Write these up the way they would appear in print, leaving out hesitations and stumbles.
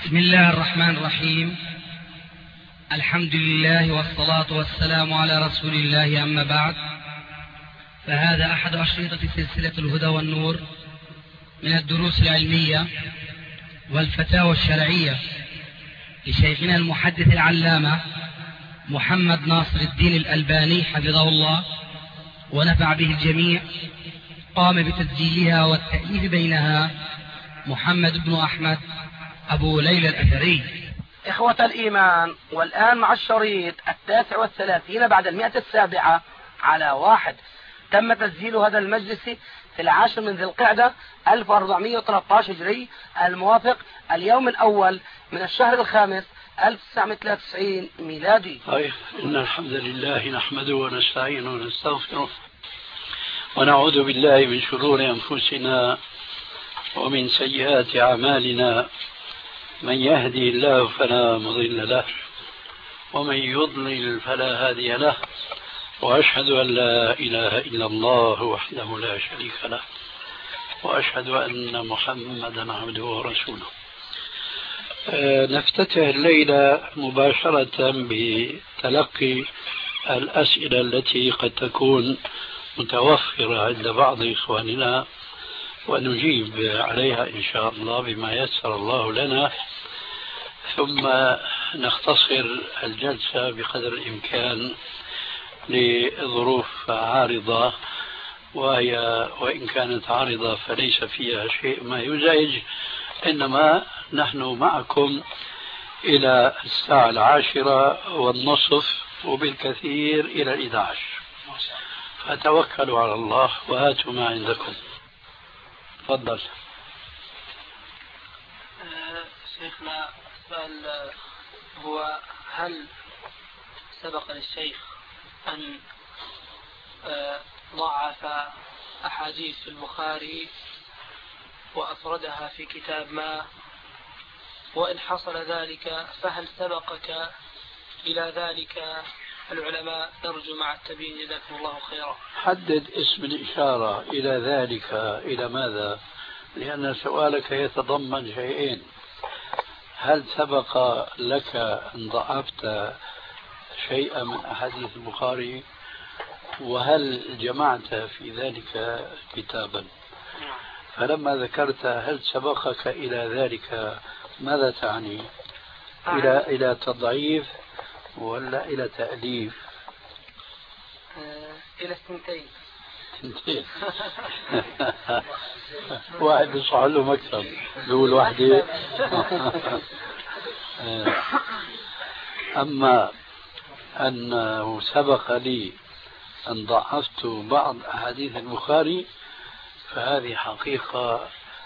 بسم الله الرحمن الرحيم. الحمد لله والصلاة والسلام على رسول الله، أما بعد، فهذا أحد أشرطة سلسلة الهدى والنور من الدروس العلمية والفتاوى الشرعية لشيخنا المحدث العلامة محمد ناصر الدين الألباني حفظه الله ونفع به الجميع. قام بتسجيلها والتأليف بينها محمد بن أحمد أبو ليلى الأثري. إخوة الإيمان، والآن مع الشريط 39 بعد 107 على 1. تم تسجيل هذا المجلس في 10 من ذي القعدة 1413 هجري، الموافق اليوم الأول من الشهر الخامس 1993 ميلادي. إن الحمد لله نحمده ونستعينه ونستغفره ونعوذ بالله من شرور أنفسنا ومن سيئات أعمالنا. من يهدي الله فلا مضل له ومن يضلل فلا هادي له، وأشهد أن لا إله إلا الله وحده لا شريك له، وأشهد أن محمدا عبده ورسوله. نفتتح الليلة مباشرة بتلقي الأسئلة التي قد تكون متوفرة عند بعض إخواننا، ونجيب عليها إن شاء الله بما يسر الله لنا، ثم نختصر الجلسة بقدر الإمكان لظروف عارضة، وإن كانت عارضة فليس فيها شيء ما يزعج، إنما نحن معكم إلى 10:10 وبالكثير إلى 11. فتوكلوا على الله وهاتوا ما عندكم. تفضل. شيخنا، السؤال هو: هل سبق للشيخ أن ضعف أحاديث في البخاري وأفردها في كتاب ما؟ وإن حصل ذلك فهل سبقك إلى ذلك العلماء؟ نرجو مع التبيين جزاكم الله خيرا. حدد اسم الإشارة إلى ذلك، إلى ماذا؟ لأن سؤالك يتضمن شيئين: هل سبق لك أن ضعفت شيئا من أحاديث البخاري؟ وهل جمعت في ذلك كتابا؟ فلما ذكرت هل سبقك إلى ذلك، ماذا تعني؟ إلى تضعيف ولا إلى تأليف؟ إلى الثنتين. واحد بيصح له مكتب بيقول وحده. أما أنه سبق لي أن ضعفت بعض أحاديث البخاري فهذه حقيقة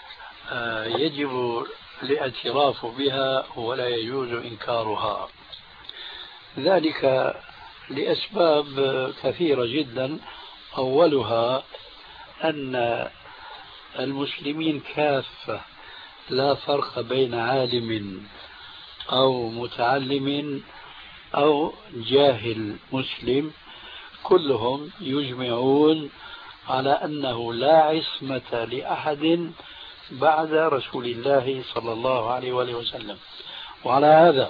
يجب الاعتراف بها ولا يجوز إنكارها، ذلك لأسباب كثيرة جدا. أولها أن المسلمين كافة لا فرق بين عالم أو متعلم أو جاهل مسلم، كلهم يجمعون على أنه لا عصمة لأحد بعد رسول الله صلى الله عليه وآله وسلم. وعلى هذا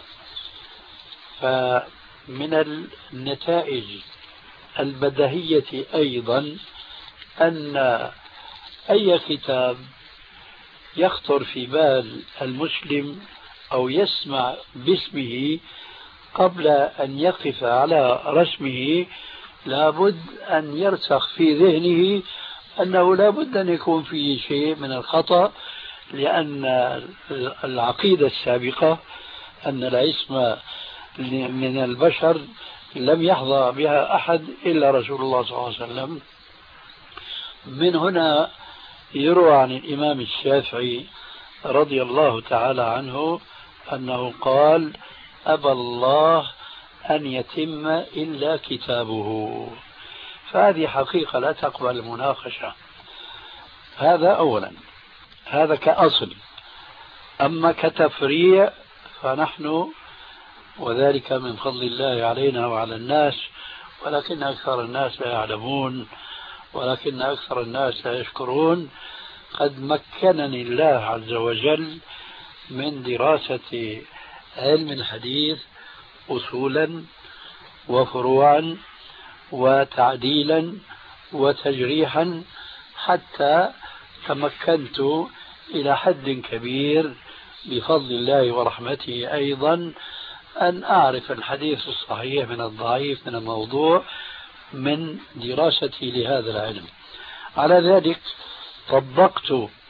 فمن النتائج البديهية أيضا أن أي كتاب يخطر في بال المسلم أو يسمع باسمه قبل أن يقف على رسمه لابد أن يرسخ في ذهنه أنه لابد أن يكون فيه شيء من الخطأ، لأن العقيدة السابقة أن العصمة من البشر لم يحظى بها أحد إلا رسول الله صلى الله عليه وسلم. من هنا يروى عن الإمام الشافعي رضي الله تعالى عنه أنه قال: أبى الله أن يتم إلا كتابه. فهذه حقيقة لا تقبل المناقشة. هذا أولا، هذا كأصل. أما كتفريع فنحن، وذلك من فضل الله علينا وعلى الناس، ولكن أكثر الناس لا يعلمون، ولكن أكثر الناس لا يشكرون. قد مكنني الله عز وجل من دراسة علم الحديث أصولا وفروعا وتعديلا وتجريحا، حتى تمكنت إلى حد كبير بفضل الله ورحمته أيضا أن أعرف الحديث الصحيح من الضعيف من الموضوع من دراستي لهذا العلم. على ذلك طبقت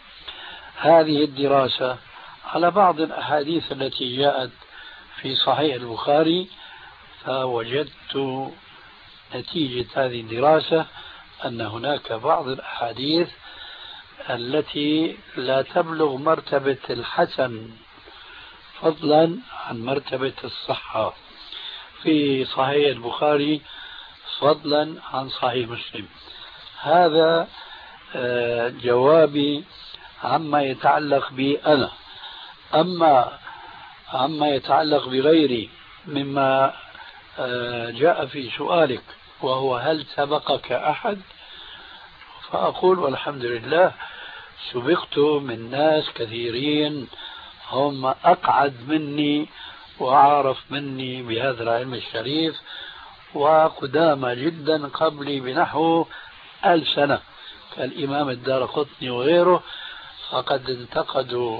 هذه الدراسة على بعض الأحاديث التي جاءت في صحيح البخاري، فوجدت نتيجة هذه الدراسة أن هناك بعض الأحاديث التي لا تبلغ مرتبة الحسن فضلا عن مرتبة الصحة في صحيح البخاري فضلا عن صحيح مسلم. هذا جوابي عما يتعلق بي أنا. أما عما يتعلق بغيري مما جاء في سؤالك، وهو هل سبقك أحد، فأقول والحمد لله سبقت من ناس كثيرين هم أقعد مني وأعرف مني بهذا العلم الشريف وقدامى جدا قبلي بنحو 1000 سنة، كالإمام الدارقطني وغيره، فقد انتقدوا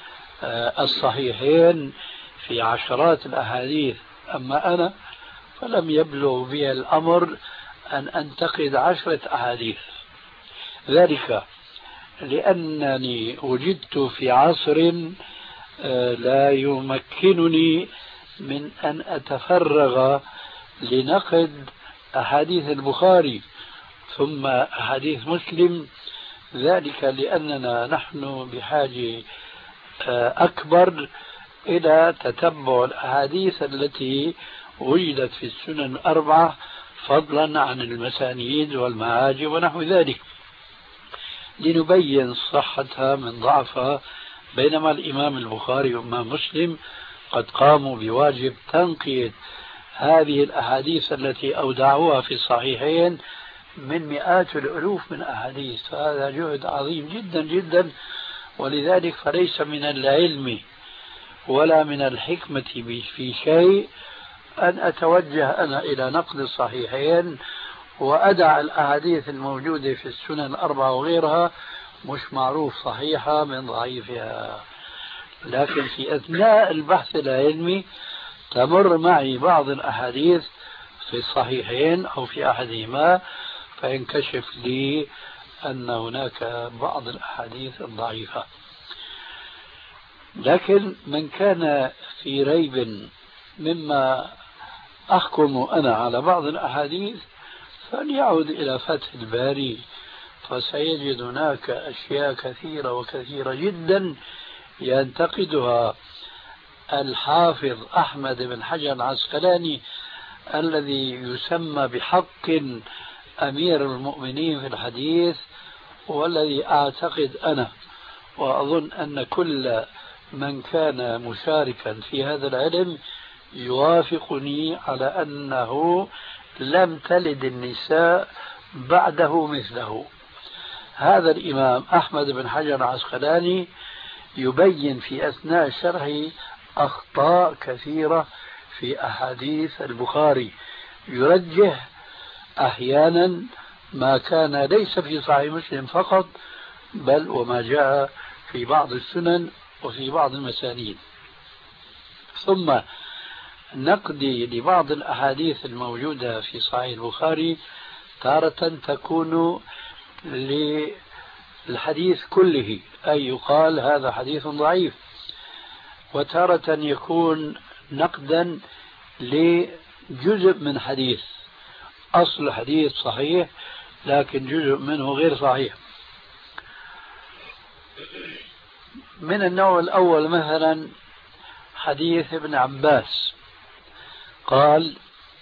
الصحيحين في عشرات الأحاديث. أما أنا فلم يبلغ بي الأمر أن أنتقد 10 أحاديث، ذلك لأنني وجدت في عصر لا يمكنني من أن أتفرغ لنقد أحاديث البخاري ثم أحاديث مسلم، ذلك لأننا نحن بحاجة أكبر إلى تتبع الأحاديث التي وجدت في السنن ال4 فضلا عن المسانيد والمعاجم ونحو ذلك، لنبين صحتها من ضعفها. بينما الإمام البخاري والإمام مسلم قد قاموا بواجب تنقية هذه الأحاديث التي أودعوها في الصحيحين من مئات الألوف من أحاديث، هذا جهد عظيم جدا جدا. ولذلك فليس من العلم ولا من الحكمة في شيء أن أتوجه أنا إلى نقد الصحيحين وأدع الأحاديث الموجودة في السنن ال4 وغيرها مش معروف صحيحة من ضعيفها. لكن في أثناء البحث العلمي تمر معي بعض الأحاديث في الصحيحين أو في أحدهما، فينكشف لي أن هناك بعض الأحاديث الضعيفة. لكن من كان في ريب مما أحكم أنا على بعض الأحاديث فليعود إلى فتح الباري، فسيجد هناك أشياء كثيرة وكثيرة جدا ينتقدها الحافظ أحمد بن حجر العسقلاني الذي يسمى بحق أمير المؤمنين في الحديث، والذي أعتقد أنا وأظن أن كل من كان مشاركا في هذا العلم يوافقني على أنه لم تلد النساء بعده مثله. هذا الإمام أحمد بن حجر العسقلاني يبين في أثناء شرحه أخطاء كثيرة في أحاديث البخاري، يرجح أحيانا ما كان ليس في صحيح مسلم فقط بل وما جاء في بعض السنن وفي بعض المسانيد. ثم نقدي لبعض الأحاديث الموجودة في صحيح البخاري تارة تكون للحديث كله، أي يقال هذا حديث ضعيف، وتارة يكون نقدا لجزء من حديث، أصل حديث صحيح لكن جزء منه غير صحيح. من النوع الأول مثلا حديث ابن عباس قال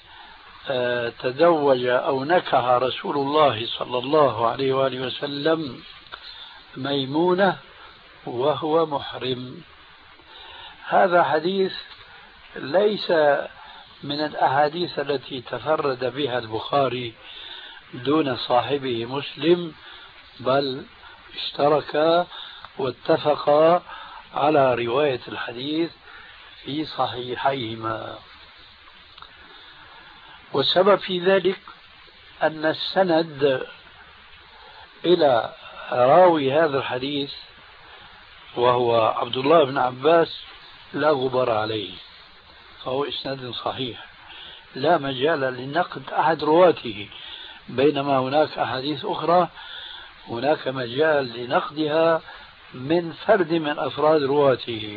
تزوج أو نكح رسول الله صلى الله عليه وآله وسلم ميمونة وهو محرم. هذا حديث ليس من الأحاديث التي تفرد بها البخاري دون صاحبه مسلم، بل اشتركا واتفقا على رواية الحديث في صحيحيهما. والسبب في ذلك أن السند إلى راوي هذا الحديث وهو عبد الله بن عباس لا غبار عليه، فهو إسناد صحيح لا مجال لنقد أحد رواته، بينما هناك أحاديث أخرى هناك مجال لنقدها من فرد من أفراد رواته.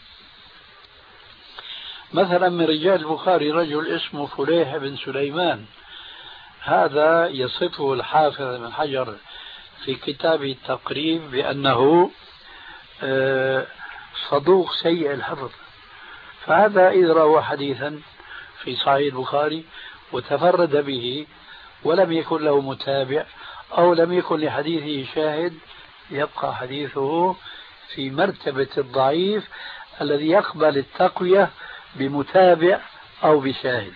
مثلا من رجال البخاري رجل اسمه فليح بن سليمان، هذا يصفه الحافظ بن حجر في كتاب التقريب بأنه صدوق سيء الحفظ. فهذا إذا روى حديثا في صحيح البخاري وتفرد به ولم يكن له متابع أو لم يكن لحديثه شاهد، يبقى حديثه في مرتبة الضعيف الذي يقبل التقوية بمتابع أو بشاهد.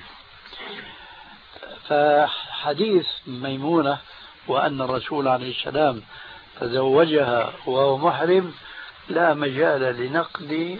فحديث ميمونة وأن الرسول عليه السلام تزوجها وهو محرم لا مجال لنقد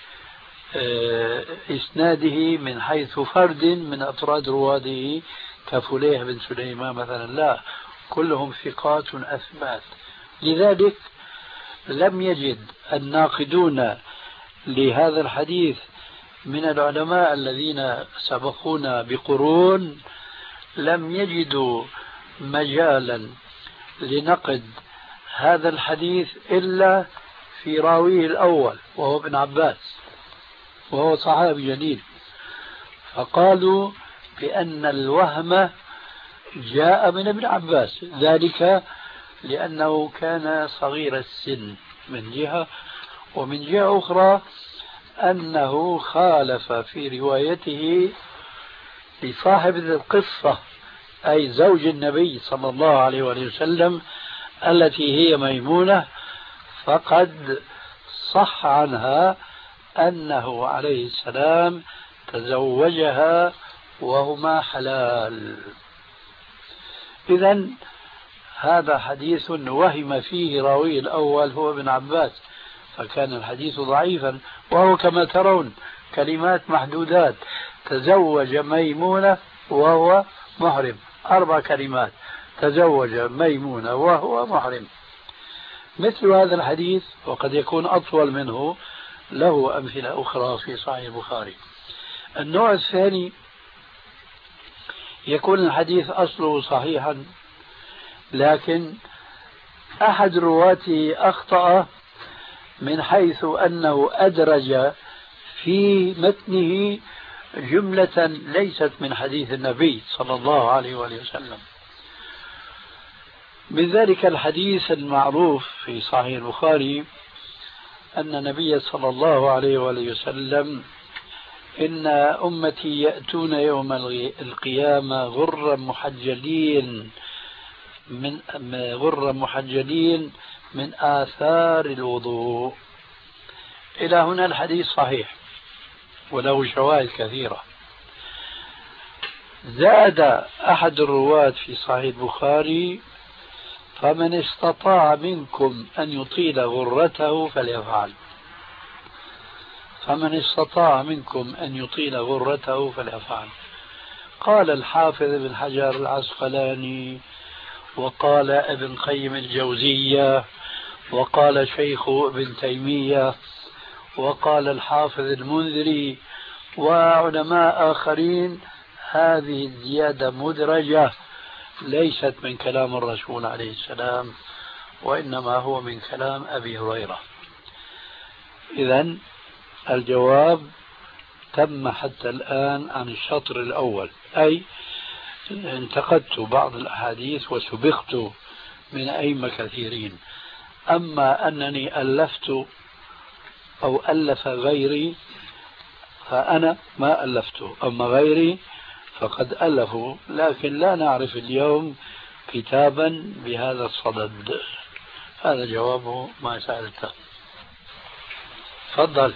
إسناده من حيث فرد من أفراد رواده كفليح بن سليمان مثلا، لا، كلهم ثقات أثبات. لذلك لم يجد الناقدون لهذا الحديث من العلماء الذين سبقونا بقرون لم يجدوا مجالا لنقد هذا الحديث إلا في راويه الأول وهو ابن عباس، وهو صحابي جليل، فقالوا بأن الوهم جاء من ابن عباس، ذلك لأنه كان صغير السن من جهة، ومن جهة أخرى أنه خالف في روايته لصاحب القصة أي زوج النبي صلى الله عليه وسلم التي هي ميمونة، فقد صح عنها أنه عليه السلام تزوجها وهما حلال. إذن هذا حديث وهم فيه راوي الأول هو ابن عباس، فكان الحديث ضعيفا، وهو كما ترون كلمات محدودات: تزوج ميمونة وهو محرم، 4 كلمات: تزوج ميمونة وهو محرم. مثل هذا الحديث وقد يكون أطول منه له أمثلة أخرى في صحيح البخاري. النوع الثاني يكون الحديث أصله صحيحا لكن أحد رواته أخطأ من حيث أنه أدرج في متنه جملة ليست من حديث النبي صلى الله عليه وسلم. من ذلك الحديث المعروف في صحيح البخاري أن النبي صلى الله عليه وسلم: إن أمتي يأتون يوم القيامة غرا محجلين من آثار الوضوء. إلى هنا الحديث صحيح وله شواهد كثيرة. زاد أحد الرواة في صحيح البخاري: فمن استطاع منكم أن يطيل غرته فليفعل. فمن استطاع منكم أن يطيل غرته فليفعل. قال الحافظ ابن حجر العسقلاني، وقال ابن قيم الجوزية، وقال شيخ ابن تيمية، وقال الحافظ المنذري وعلماء آخرين: هذه الزيادة مدرجة ليست من كلام الرسول عليه السلام، وإنما هو من كلام أبي هريرة. إذن الجواب تم حتى الآن عن الشطر الأول، أي انتقدت بعض الأحاديث وسبقت من أئمة كثيرين. أما أنني ألفت أو ألف غيري فأنا ما ألفته، أما غيري فقد ألفوا، لكن لا نعرف اليوم كتابا بهذا الصدد. هذا جواب ما سألته. تفضل.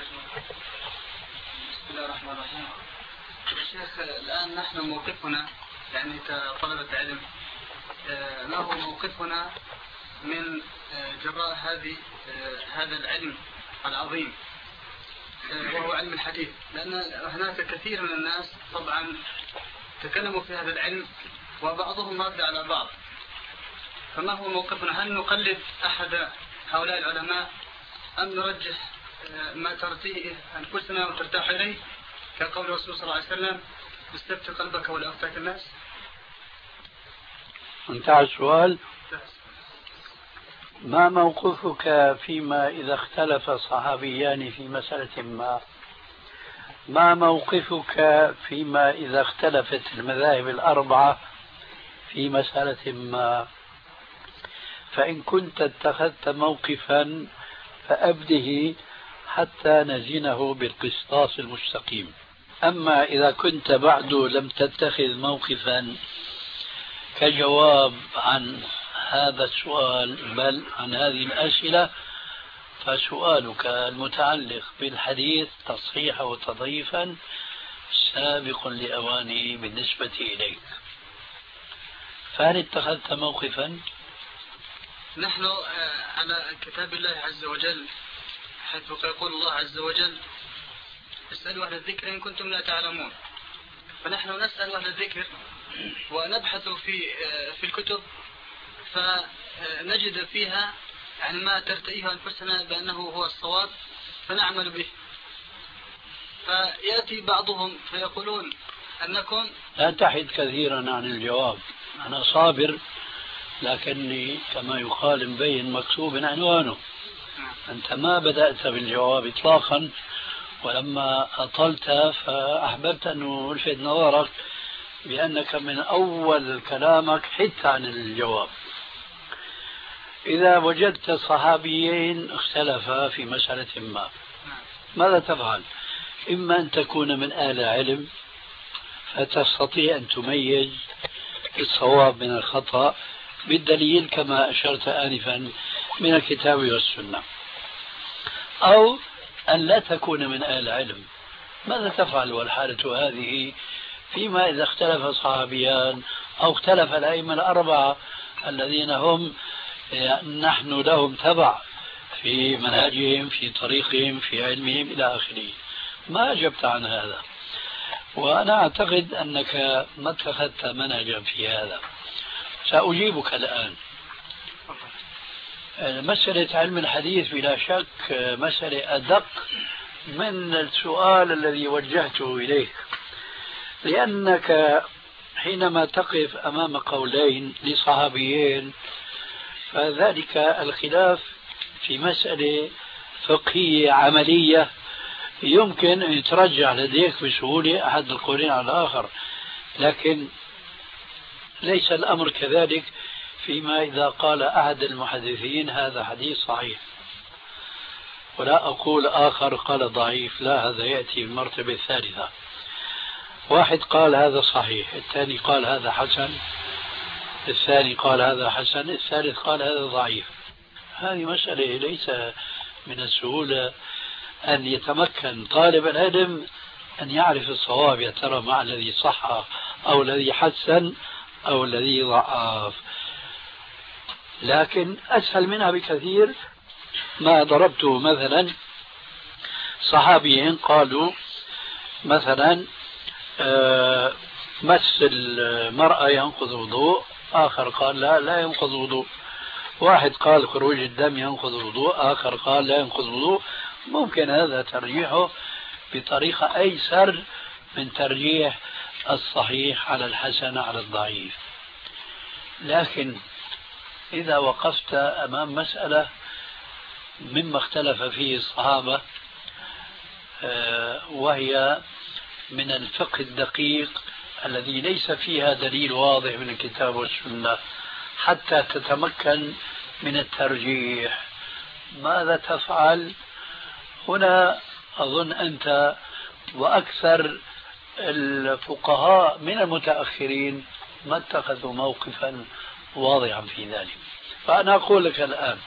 بسم الله الرحمن الرحيم. شيخ، الآن نحن موقفنا يعني كطلبة علم، ما هو موقفنا من جراء هذا العلم العظيم وهو علم الحديث، لأن هناك كثير من الناس طبعا تكلموا في هذا العلم وبعضهم رد على بعض، فما هو موقفنا؟ هل نقلد أحد هؤلاء العلماء أم نرجح ما ترتيه أنفسنا وترتاح إليه كقول الرسول صلى الله عليه وسلم استفتي قلبك ولا أفتاك الناس؟ انتهى السؤال. ما موقفك فيما إذا اختلف صحابيان في مسألة ما؟ ما موقفك فيما إذا اختلفت المذاهب الأربعة في مسألة ما؟ فإن كنت اتخذت موقفا فأبده حتى نزنه بالقسطاس المستقيم. أما إذا كنت بعد لم تتخذ موقفا كجواب عن هذا السؤال بل عن هذه الأسئلة، فسؤالك المتعلق بالحديث تصحيحا وتضعيفا سابق لأوانه بالنسبة إليك. فهل اتخذت موقفا؟ نحن على كتاب الله عز وجل حيث يقول الله عز وجل اسألوا أهل الذكر إن كنتم لا تعلمون، فنحن نسأل أهل الذكر ونبحث في الكتب فنجد فيها يعني ما ترتئيه أنفسنا بأنه هو الصواب فنعمل به. فيأتي بعضهم فيقولون أنكم لا تحد كثيرا عن الجواب. أنا صابر لكني كما يقال مبين مكتوب عنوانه. أنت ما بدأت بالجواب إطلاقا، ولما أطلت فأحببت أن ألفت نظرك بأنك من أول كلامك حدت عن الجواب. إذا وجدت صحابيين اختلفا في مسألة ما ماذا تفعل؟ إما أن تكون من أهل العلم فتستطيع أن تميز الصواب من الخطأ بالدليل كما أشرت آنفا من الكتاب والسنة، أو أن لا تكون من أهل العلم. ماذا تفعل والحالة هذه فيما إذا اختلف صحابيان أو اختلف الأئمة الأربعة الذين هم نحن لهم تبع في منهجهم في طريقهم في علمهم إلى آخره؟ ما أجبت عن هذا، وأنا أعتقد أنك ما اتخذت منهجا في هذا. سأجيبك الآن. مسألة علم الحديث بلا شك مسألة أدق من السؤال الذي وجهته إليك، لأنك حينما تقف أمام قولين لصحابيين فذلك الخلاف في مسألة فقهية عملية يمكن أن يترجع لديك بسهولة أحد القولين على الآخر، لكن ليس الأمر كذلك فيما إذا قال أحد المحدثين هذا حديث صحيح ولا أقول آخر قال ضعيف، لا، هذا يأتي بالمرتبة الثالثة. واحد قال هذا صحيح، الثاني قال هذا حسن، الثاني قال هذا حسن، الثالث قال هذا ضعيف. هذه مسألة ليس من السهولة أن يتمكن طالب العلم أن يعرف الصواب، يا ترى مع الذي صح أو الذي حسن أو الذي ضعف. لكن أسهل منها بكثير ما ضربته مثلا صحابيين قالوا مثلا مس المرأة ينقض وضوء، آخر قال لا ينقض وضوء. واحد قال خروج الدم ينقض وضوء، آخر قال لا ينقض وضوء. ممكن هذا ترجيحه بطريقة أيسر من ترجيح الصحيح على الحسن على الضعيف. لكن إذا وقفت أمام مسألة مما اختلف فيه الصحابة وهي من الفقه الدقيق الذي ليس فيها دليل واضح من الكتاب والسنة حتى تتمكن من الترجيح، ماذا تفعل؟ هنا أظن أنت وأكثر الفقهاء من المتأخرين ما اتخذوا موقفا واضحا في ذلك. فأنا أقول لك الآن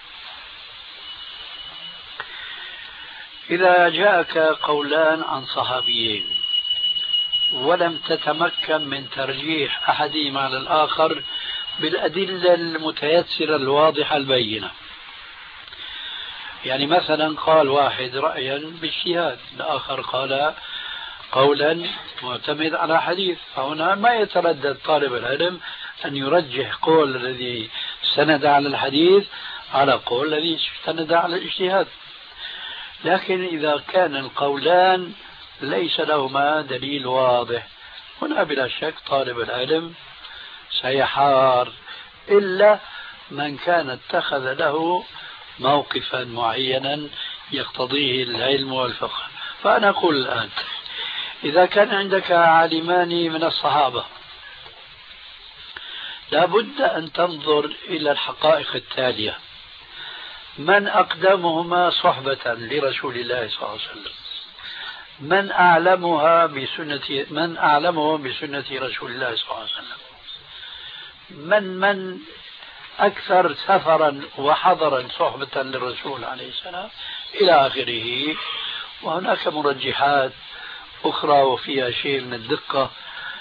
إذا جاءك قولان عن صحابيين ولم تتمكن من ترجيح أحدهما على الآخر بالأدلة المتيسرة الواضحة البينة، يعني مثلا قال واحد رأيا باجتهاد، الآخر قال قولا معتمد على حديث، فهنا ما يتردد طالب العلم أن يرجح قول الذي استند على الحديث على قول الذي استند على الاجتهاد. لكن إذا كان القولان ليس لهما دليل واضح، هنا بلا شك طالب العلم سيحار، إلا من كان اتخذ له موقفا معينا يقتضيه العلم والفقه. فأنا أقول الآن إذا كان عندك عالمان من الصحابة لا بد أن تنظر إلى الحقائق التالية: من أقدمهما صحبة لرسول الله صلى الله عليه وسلم، من أعلمه بسنة رسول الله صلى الله عليه وسلم، من أكثر سفرا وحضرا صحبة للرسول عليه السلام، إلى آخره. وهناك مرجحات أخرى وفيها شيء من الدقة.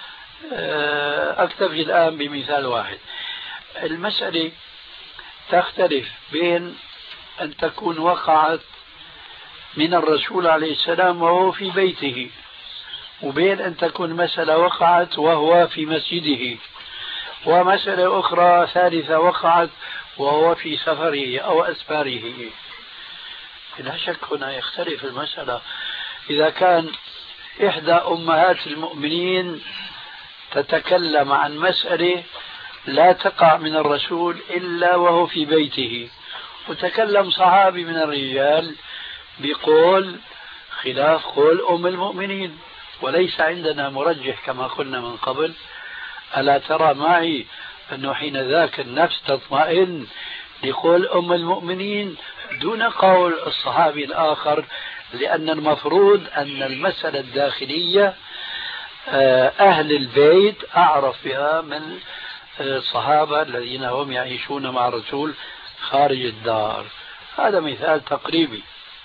أكتفي الآن بمثال واحد. المسألة تختلف بين أن تكون وقعت من الرسول عليه السلام وهو في بيته، وبين أن تكون مسألة وقعت وهو في مسجده، ومسألة أخرى ثالثة وقعت وهو في سفره أو أسفاره. لا شك هنا يختلف المسألة. إذا كان إحدى أمهات المؤمنين تتكلم عن مسألة لا تقع من الرسول إلا وهو في بيته، وتكلم صحابي من الرجال بقول خلاف قول أم المؤمنين، وليس عندنا مرجح كما قلنا من قبل، ألا ترى معي أنه حين ذاك النفس تطمئن لقول أم المؤمنين دون قول الصحابي الآخر، لأن المفروض أن المسألة الداخلية أهل البيت أعرف بها من الصحابة الذين هم يعيشون مع الرسول خارج الدار. هذا مثال تقريبي.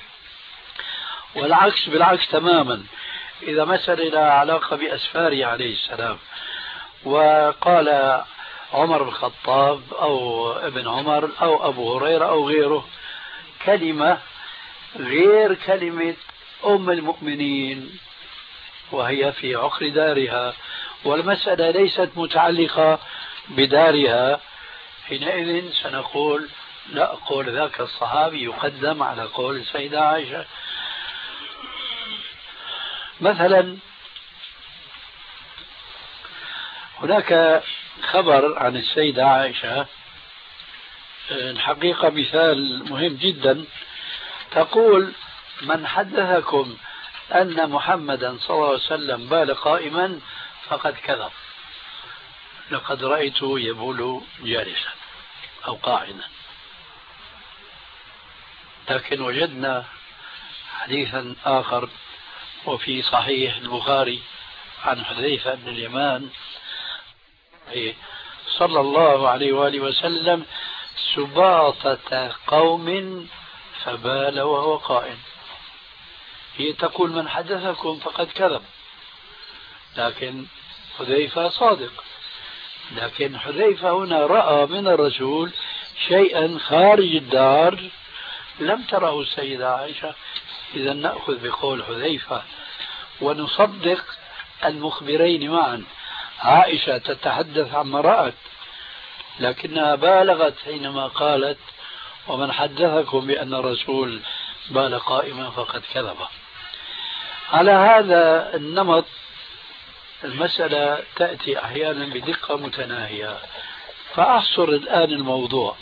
والعكس بالعكس تماما. إذا مسألة لها علاقة بأسفاره عليه السلام، وقال عمر بن الخطاب أو ابن عمر أو أبو هريرة أو غيره كلمة غير كلمة أم المؤمنين وهي في عقر دارها، والمسألة ليست متعلقة بدارها، حينئذ سنقول لا، قول ذاك الصحابي يقدم على قول السيدة عائشة. مثلا هناك خبر عن السيدة عائشة، الحقيقة مثال مهم جدا، تقول: من حدثكم أن محمدا صلى الله عليه وسلم بال قائما فقد كذب، لقد رأيته يبول جالسا أو قاعدا. لكن وجدنا حديثا آخر وفي صحيح البخاري عن حذيفة بن اليمان صلى الله عليه وآله وسلم: سباطة قوم فبال وهو قائم. هي تقول من حدثكم فقد كذب، لكن حذيفة صادق، لكن حذيفة هنا رأى من الرسول شيئا خارج الدار لم تره السيدة عائشة. إذا نأخذ بقول حذيفة ونصدق المخبرين معا. عائشة تتحدث عما رأت، لكنها بالغت حينما قالت: ومن حدثكم بأن الرسول بال قائما فقد كذب. على هذا النمط المسألة تأتي أحيانا بدقة متناهية. فأحصر الآن الموضوع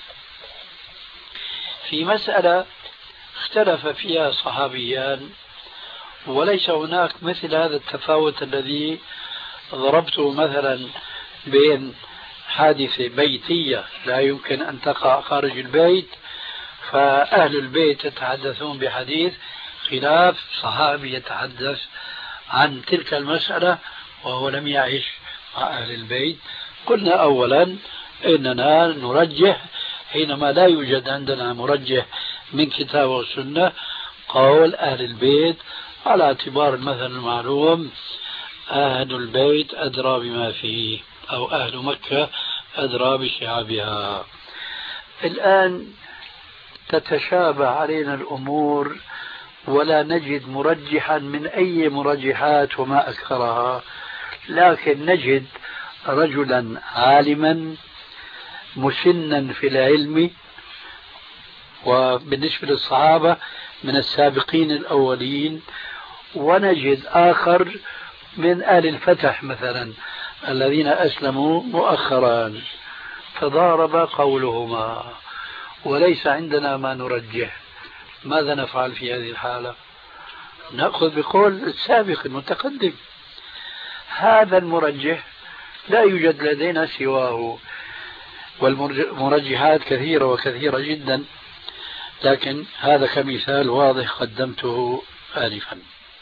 في مسألة اختلف فيها صحابيان، وليس هناك مثل هذا التفاوت الذي ضربته مثلا بين حادثة بيتية لا يمكن أن تقع خارج البيت، فأهل البيت يتحدثون بحديث، خلاف صحابي يتحدث عن تلك المسألة وهو لم يعيش مع أهل البيت. قلنا أولا إننا نرجح حينما لا يوجد عندنا مرجح من كتاب والسنة قول أهل البيت، على اعتبار المثل المعلوم: أهل البيت أدرى بما فيه، أو أهل مكة أدرى بشعابها. الآن تتشابه علينا الأمور ولا نجد مرجحا من أي مرجحات وما أكثرها، لكن نجد رجلا عالما مسنا في العلم، وبالنسبة للصحابة من السابقين الأولين، ونجد آخر من آل الفتح مثلا الذين أسلموا مؤخرا، فضارب قولهما وليس عندنا ما نرجح. ماذا نفعل في هذه الحالة؟ نأخذ بقول السابق المتقدم. هذا المرجح لا يوجد لدينا سواه، والمرجحات كثيرة وكثيرة جدا، لكن هذا كمثال واضح قدمته آنفا.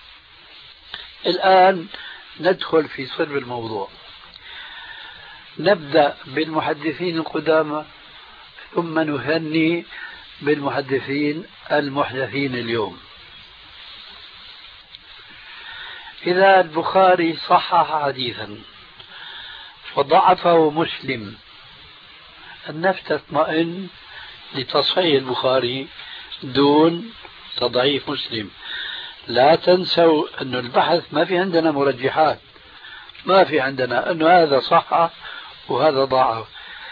الآن ندخل في صلب الموضوع. نبدأ بالمحدثين القدامى ثم نثني بالمحدثين المحدثين اليوم. إذا البخاري صحح حديثا وضعفه مسلم، النفس تطمئن لتصحيح البخاري دون تضعيف مسلم. لا تنسوا أن البحث ما في عندنا مرجحات، ما في عندنا أن هذا صح وهذا ضعف.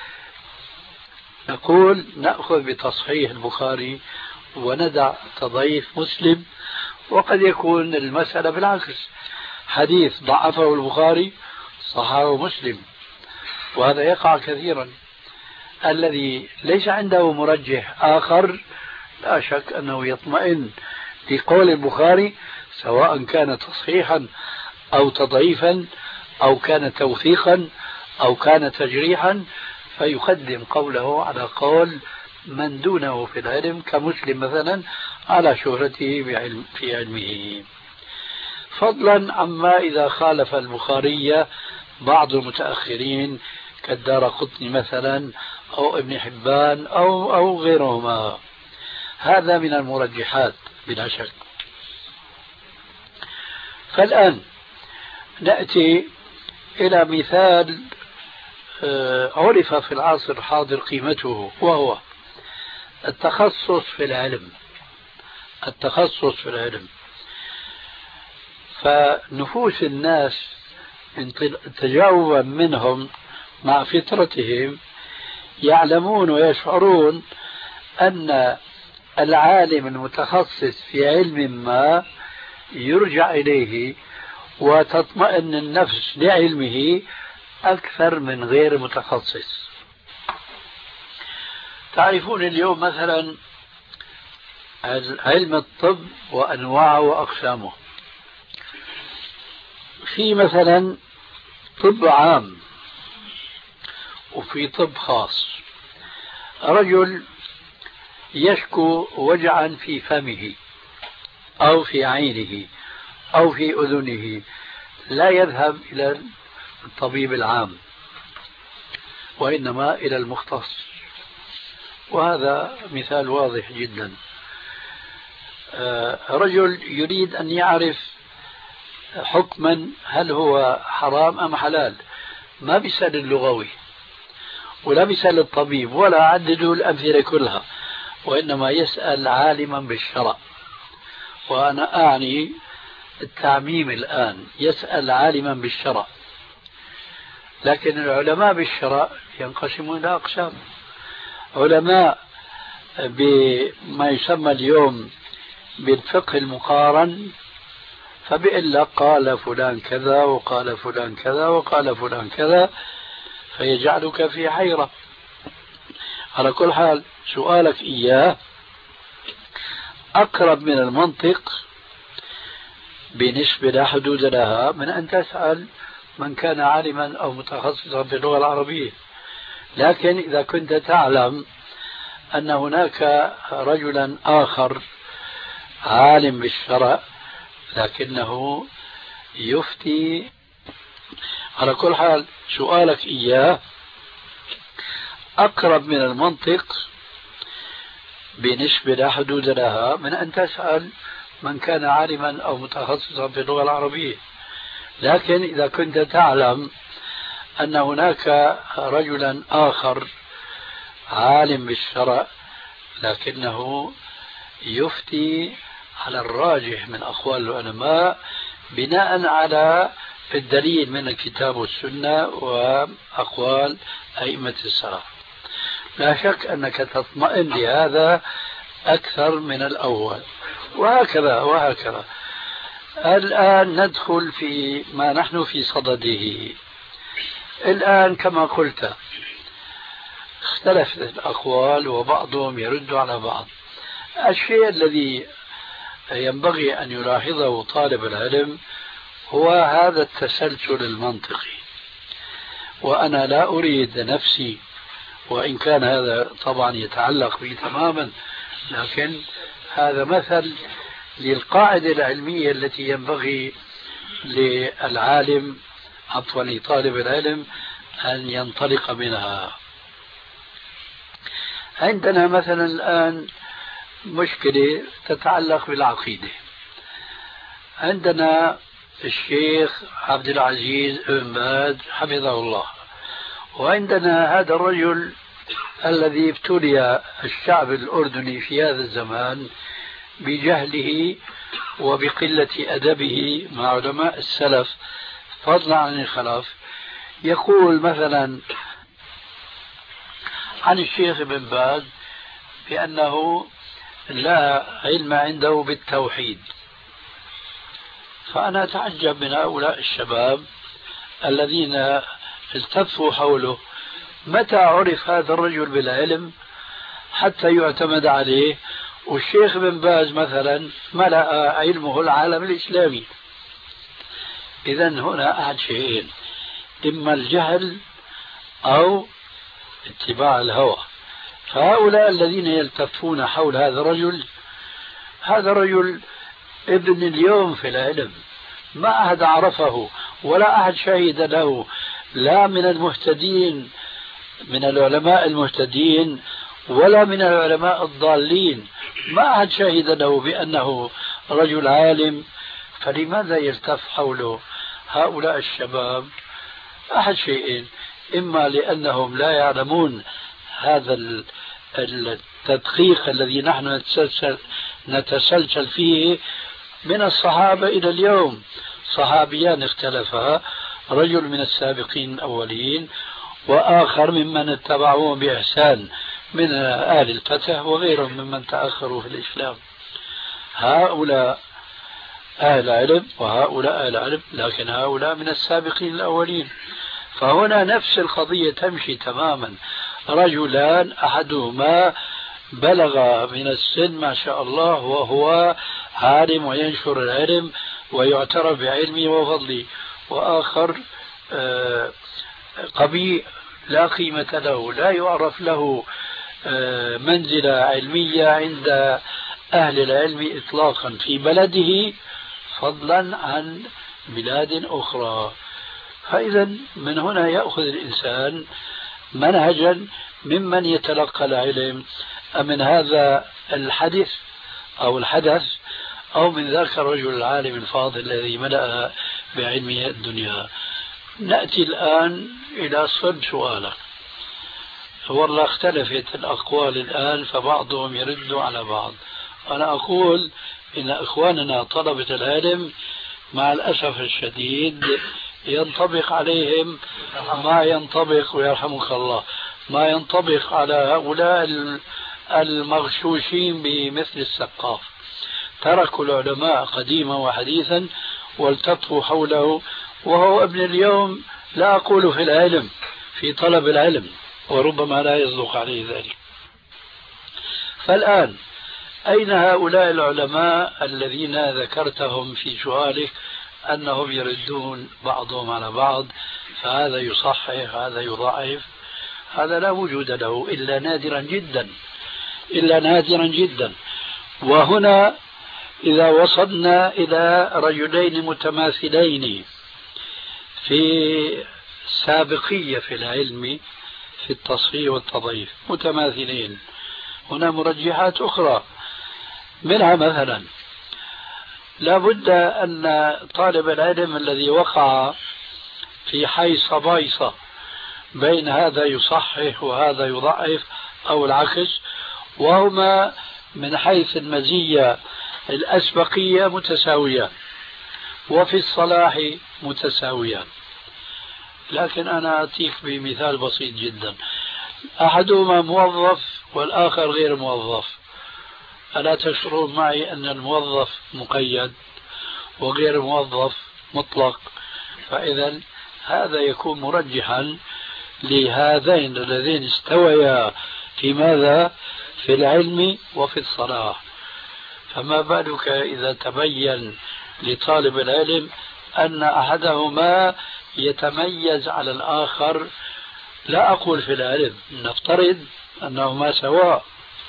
نقول نأخذ بتصحيح البخاري وندع تضعيف مسلم. وقد يكون المسألة بالعكس، حديث ضعفه البخاري صححه مسلم، وهذا يقع كثيرا. الذي ليس عنده مرجح آخر لا شك أنه يطمئن لقول البخاري، سواء كان تصحيحا أو تضعيفا أو كان توثيقا أو كان تجريحا، فيقدم قوله على قول من دونه في العلم كمسلم مثلا على شهرته في علمه، فضلا عما إذا خالف البخاري بعض المتأخرين كالدارقطني مثلا أو ابن حبان أو غيرهما. هذا من المرجحات بلا شك. فالآن نأتي إلى مثال عرف في العصر الحاضر قيمته، وهو التخصص في العلم. التخصص في العلم، فنفوس الناس تجاوبا منهم مع فطرتهم يعلمون ويشعرون أن العالم المتخصص في علم ما يرجع إليه وتطمئن النفس لعلمه أكثر من غير متخصص. تعرفون اليوم مثلا علم الطب وأنواعه وأقسامه. في مثلا طب عام وفي طب خاص. رجل يشكو وجعا في فمه أو في عينه أو في أذنه، لا يذهب إلى الطبيب العام وإنما إلى المختص، وهذا مثال واضح جدا. رجل يريد أن يعرف حكما هل هو حرام أم حلال، ما بيسأل اللغوي ولا بيسأل الطبيب ولا عددوا الأمثلة كلها، وإنما يسأل عالما بالشرع. وأنا أعني التعميم الآن، يسأل عالما بالشرع. لكن العلماء بالشرع ينقسمون إلى أقسام: علماء بما يسمى اليوم بالفقه المقارن، فبيقول لك قال فلان كذا وقال فلان كذا وقال فلان كذا، فيجعلك في حيرة. على كل حال سؤالك إياه أقرب من المنطق بنسبة لا حدود لها من أن تسأل من كان عالما أو متخصصا في اللغة العربية. لكن إذا كنت تعلم أن هناك رجلا آخر عالم بالشرع لكنه يفتي، على كل حال سؤالك إياه أقرب من المنطق بنسبة لا حدود لها من أن تسأل من كان عالما أو متخصصا في اللغة العربية. لكن إذا كنت تعلم أن هناك رجلا آخر عالم بالشرع لكنه يفتي على الراجح من أقوال العلماء بناء على الدليل من الكتاب والسنة وأقوال أئمة السلف. لا شك أنك تطمئن لهذا أكثر من الأول، وهكذا وهكذا. الآن ندخل في ما نحن في صدده. الآن كما قلت اختلفت الأقوال وبعضهم يرد على بعض. الشيء الذي ينبغي أن يلاحظه طالب العلم هو هذا التسلسل المنطقي. وأنا لا أريد نفسي، وإن كان هذا طبعا يتعلق بي تماما، لكن هذا مثل للقاعدة العلمية التي ينبغي للعالم عفوا لطالب العلم أن ينطلق منها. عندنا مثلا الآن مشكلة تتعلق بالعقيدة. عندنا الشيخ عبد العزيز بن باز حفظه الله، وعندنا هذا الرجل الذي ابتلي الشعب الأردني في هذا الزمان بجهله وبقلة أدبه مع علماء السلف فضلا عن الخلف. يقول مثلا عن الشيخ ابن باز بأنه لا علم عنده بالتوحيد. فأنا أتعجب من هؤلاء الشباب الذين التفوا حوله، متى عرف هذا الرجل بالعلم حتى يعتمد عليه؟ والشيخ ابن باز مثلا ملأ علمه العالم الإسلامي. إذن هنا أحد شيئين: إما الجهل أو اتباع الهوى. فهؤلاء الذين يلتفون حول هذا الرجل، هذا الرجل ابن اليوم في العلم، ما أحد عرفه ولا أحد شهد له، لا من المهتدين من العلماء المهتدين ولا من العلماء الضالين، ما أحد شهد له بأنه رجل عالم. فلماذا يلتف حوله هؤلاء الشباب؟ أحد شيئين: إما لأنهم لا يعلمون هذا التدقيق الذي نحن نتسلسل فيه من الصحابة إلى اليوم. صحابيان اختلفا، رجل من السابقين الأولين وآخر ممن اتبعوهم بإحسان من آل الفتح وغيرهم ممن تأخروا في الإسلام. هؤلاء أهل علم وهؤلاء أهل علم، لكن هؤلاء من السابقين الأولين. فهنا نفس القضية تمشي تماما. رجلان أحدهما بلغ من السن ما شاء الله وهو عالم وينشر العلم ويعترف بعلمه وفضله، وآخر قبيح لا قيمة له، لا يعرف له منزلة علمية عند أهل العلم إطلاقا في بلده فضلا عن بلاد أخرى. فإذا من هنا يأخذ الإنسان منهجا ممن يتلقى العلم، من هذا الحدث أو الحدث أو من ذاك الرجل العالم الفاضل الذي ملأ بعلمه الدنيا. نأتي الآن إلى صلب سؤالك. والله اختلفت الأقوال الآن، فبعضهم يرد على بعض. أنا أقول إن إخواننا طلبة العلم مع الأسف الشديد ينطبق عليهم ما ينطبق، ويرحمك الله، ما ينطبق على هؤلاء المغشوشين بمثل السقاف. تركوا العلماء قديما وحديثا والتفوا حوله، وهو ابن اليوم، لا أقول في العلم، في طلب العلم، وربما لا يصدق عليه ذلك. فالآن أين هؤلاء العلماء الذين ذكرتهم في سؤالك أنهم يردون بعضهم على بعض، فهذا يصحح هذا يضعف؟ هذا لا وجود له إلا نادرا جدا، إلا نادرا جدا. وهنا إذا وصلنا إلى رجلين متماثلين في سابقية في العلم في التصحيح والتضعيف، متماثلين، هنا مرجحات أخرى. منها مثلا لا بد أن طالب العلم الذي وقع في حيصة بايصة بين هذا يصحح وهذا يضعف أو العكس، وهما من حيث المزية الأسبقية متساويان، وفي الصلاح متساويان. لكن أنا أعطيك بمثال بسيط جدا، أحدهما موظف والآخر غير موظف، ألا تشعرون معي أن الموظف مقيد وغير الموظف مطلق؟ فإذا هذا يكون مرجحا لهذين اللذين استويا في ماذا؟ في العلم وفي الصلاح. فما بالك إذا تبين لطالب العلم أن أحدهما يتميز على الآخر، لا أقول في العلم، نفترض أنهما سواء،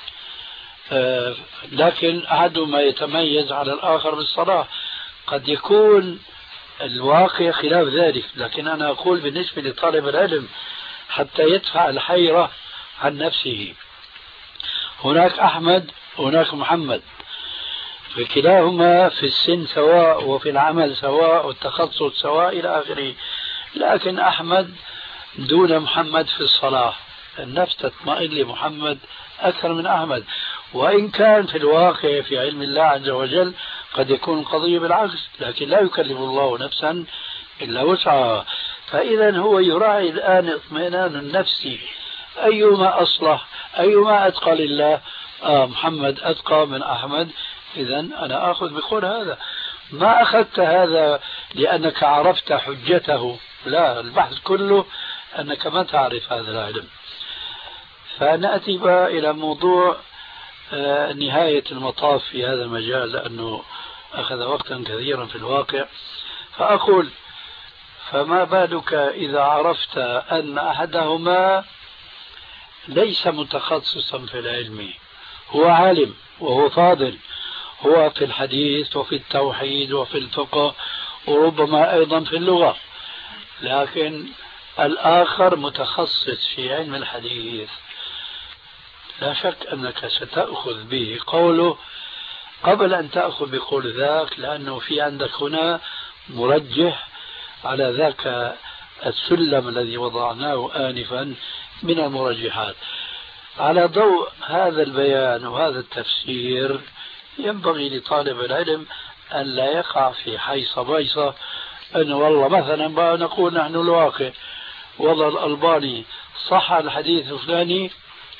لكن أحدهما يتميز على الآخر بالصلاح، قد يكون الواقع خلاف ذلك. لكن أنا أقول بالنسبة لطالب العلم حتى يدفع الحيرة عن نفسه، هناك أحمد وهناك محمد، فكلاهما في السن سواء وفي العمل سواء والتخصص سواء إلى آخره، لكن أحمد دون محمد في الصلاة، النفس تطمئن لمحمد أكثر من أحمد، وإن كان في الواقع في علم الله عز وجل قد يكون القضية بالعكس، لكن لا يكلف الله نفسا إلا وسعها. فإذا هو يراعي الآن اطمئنان النفسي، أيما أصلح، أيما أتقى لله، محمد أتقى من أحمد، إذا أنا أخذ بقول هذا. ما أخذت هذا لأنك عرفت حجته، لا، البحث كله أنك ما تعرف هذا العلم. فنأتي بقى إلى موضوع نهاية المطاف في هذا المجال، لأنه أخذ وقتا كثيرا في الواقع. فأقول فما بالك إذا عرفت أن أحدهما ليس متخصصا في العلم، هو عالم وهو فاضل، هو في الحديث وفي التوحيد وفي الفقه وربما أيضا في اللغة، لكن الآخر متخصص في علم الحديث، لا شك أنك ستأخذ به قوله قبل أن تأخذ بقول ذاك، لأنه في عندك هنا مرجح على ذاك السلم الذي وضعناه آنفا من المرجحات. على ضوء هذا البيان وهذا التفسير ينبغي لطالب العلم أن لا يقع في حيصة بيصة، أنه والله مثلا بقى نقول نحن الواقع والله الألباني صح الحديث الفلاني،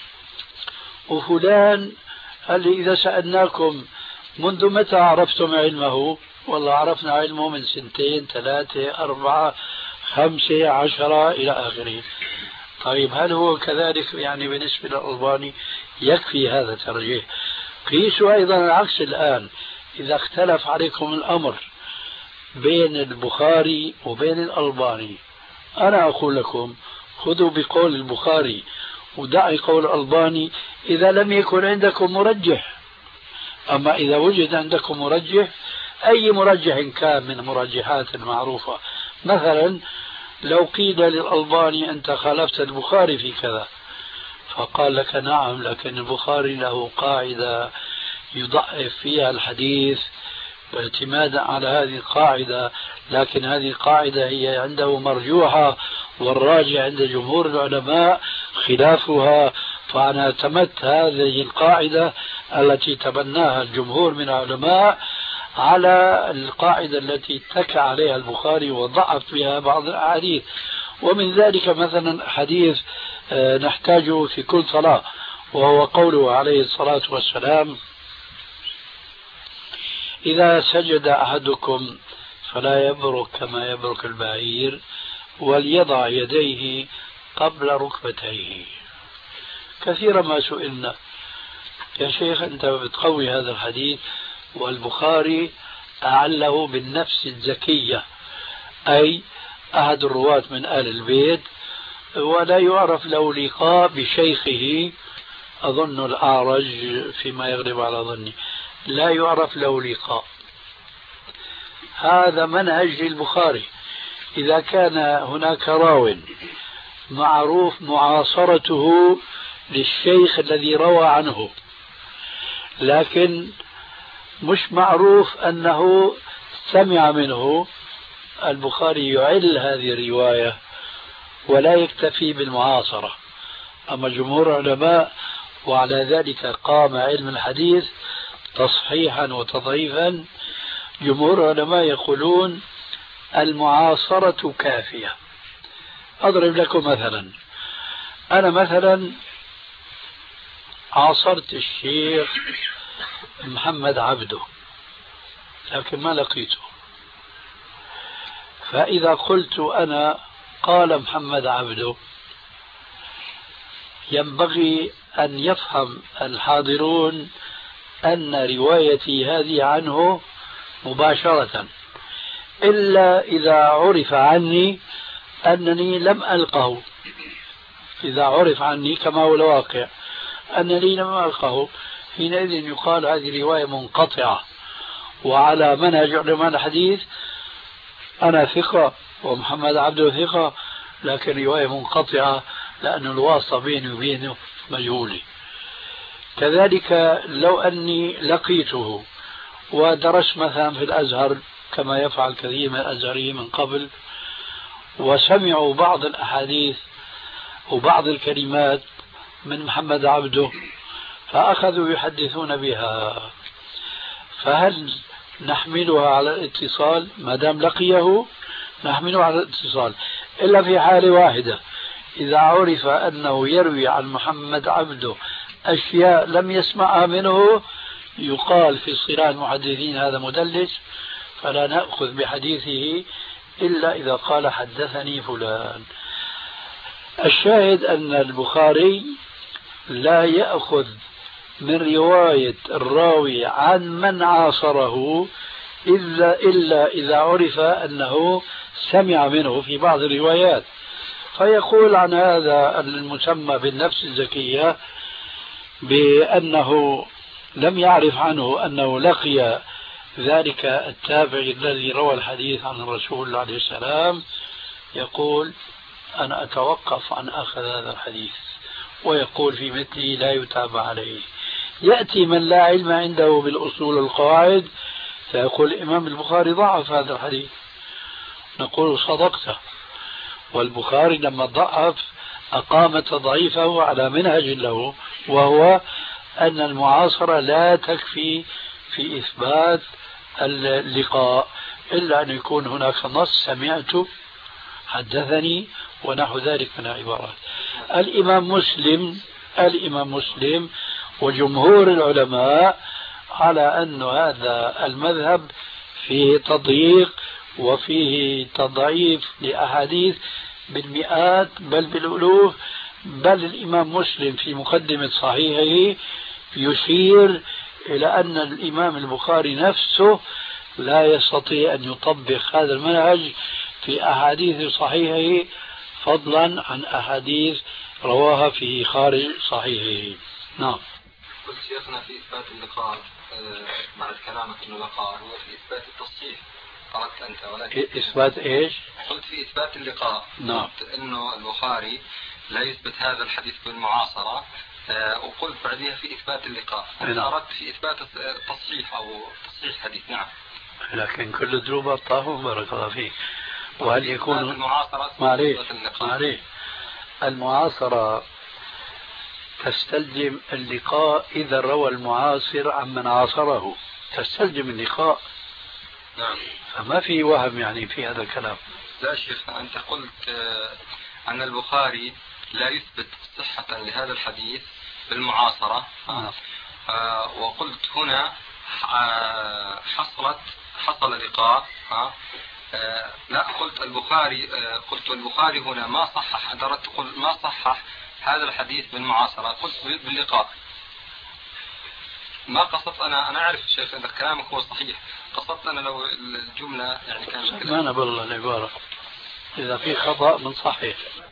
وفلان قال لي إذا سألناكم منذ متى عرفتم علمه؟ والله عرفنا علمه من 2 3 4 5 10 إلى آخره. طيب هل هو كذلك يعني بالنسبة للألباني؟ يكفي هذا ترجيح. قيسوا أيضا العكس الآن، إذا اختلف عليكم الأمر بين البخاري وبين الألباني، أنا أقول لكم خذوا بقول البخاري ودعي قول الألباني إذا لم يكن عندكم مرجح. أما إذا وجد عندكم مرجح، أي مرجح كان من المرجحات المعروفة، مثلا لو قيل للألباني أنت خالفت البخاري في كذا، فقال لك نعم، لكن البخاري له قاعدة يضعف فيها الحديث باعتمادا على هذه القاعدة، لكن هذه القاعدة هي عنده مرجوحة، والراجع عند جمهور العلماء خلافها، فأنا اعتمدت هذه القاعدة التي تبناها الجمهور من العلماء على القاعدة التي اتكى عليها البخاري وضعف بها بعض الأحاديث. ومن ذلك مثلا حديث نحتاجه في كل صلاة، وهو قوله عليه الصلاة والسلام إذا سجد أحدكم فلا يبرك كما يبرك البعير وليضع يديه قبل ركبتيه. كثيرا ما سئلنا يا شيخ أنت بتقوي هذا الحديث، والبخاري أعله بالنفس الزكية، أي أحد الرواة من آل البيت، ولا يعرف له لقاء بشيخه، أظن الأعرج فيما يغلب على ظني، لا يعرف له لقاء. هذا منهج البخاري، إذا كان هناك راو معروف معاصرته للشيخ الذي روى عنه، لكن مش معروف أنه سمع منه، البخاري يعل هذه الرواية ولا يكتفي بالمعاصرة. أما جمهور العلماء وعلى ذلك قام علم الحديث تصحيحا وتضعيفا. جمهور العلماء يقولون المعاصرة كافية. أضرب لكم مثلا، أنا مثلا عاصرت الشيخ محمد عبده لكن ما لقيته، فإذا قلت أنا قال محمد عبده ينبغي أن يفهم الحاضرون أن روايتي هذه عنه مباشرة، إلا إذا عرف عني أنني لم ألقه. إذا عرف عني كما هو الواقع أنني لم ألقه، حينئذ يقال هذه رواية منقطعة. وعلى منهج علماء الحديث أنا ثقة ومحمد عبده ثقة، لكن رواية منقطعة لأن الواسطة بيني وبينه مجهولة. كذلك لو أني لقيته ودرست مثلا في الأزهر كما يفعل كثير من الأزهريين من قبل، وسمعوا بعض الأحاديث وبعض الكلمات من محمد عبده فأخذوا يحدثون بها، فهل نحملها على الاتصال؟ ما دام لقيه نحمله على الاتصال، إلا في حالة واحدة، إذا عرف أنه يروي عن محمد عبده أشياء لم يسمعها منه يقال في اصطلاح المحدثين هذا مدلس، فلا نأخذ بحديثه إلا إذا قال حدثني فلان. الشاهد أن البخاري لا يأخذ من رواية الراوي عن من عاصره إلا إذا عرف أنه سمع منه في بعض الروايات، فيقول عن هذا المسمى بالنفس الزكية بأنه لم يعرف عنه أنه لقي ذلك التابعي الذي روى الحديث عن الرسول عليه السلام، يقول أنا أتوقف عن أخذ هذا الحديث، ويقول في مثله لا يتابع عليه. يأتي من لا علم عنده بالأصول والقواعد فيقول الإمام البخاري ضعف هذا الحديث، نقول صدقت. والبخاري لما ضعف أقام تضعيفه على منهج له، وهو أن المعاصرة لا تكفي في إثبات اللقاء إلا أن يكون هناك نص سمعت حدثني ونحو ذلك من العبارات. الإمام مسلم وجمهور العلماء على أن هذا المذهب فيه تضييق وفيه تضعيف لأحاديث بالمئات بل بالألوف. بل الإمام مسلم في مقدمة صحيحه يشير إلى أن الإمام البخاري نفسه لا يستطيع أن يطبق هذا المنهج في أحاديث صحيحه فضلا عن أحاديث رواها في خارج صحيحه. نعم. قلت شيخنا في إثبات اللقاء بعد كلامك أنه اللقاء هو في إثبات التصحيح، قرأت أنت، ولكن إثبات إيش؟ قلت في إثبات اللقاء. نعم. قلت أنه البخاري لا يثبت هذا الحديث بالمعاصرة، وقلت بعدها في إثبات اللقاء. نعم. أردت في إثبات التصحيح أو تصحيح الحديث. نعم. لكن كل دروب طاهو بارك الله فيك. وهل يكون المعاصرة معليش المعاصرة تستلزم اللقاء إذا روى المعاصر عن من عاصره، تستلزم اللقاء. نعم. فما في وهم يعني في هذا الكلام. لا شيخ، أنت قلت أن البخاري لا يثبت صحة لهذا الحديث بالمعاصرة. وقلت هنا حصل لقاء. لا، قلت البخاري هنا ما صحح، أردت تقول ما صحح هذا الحديث بالمعاصرة، قلت باللقاء. ما قصدت أنا أعرف شيخ إذا كلامك هو صحيح، قصدت أنا لو الجملة يعني كانت ما أنا بالله العبارة إذا في خطأ من صحيح.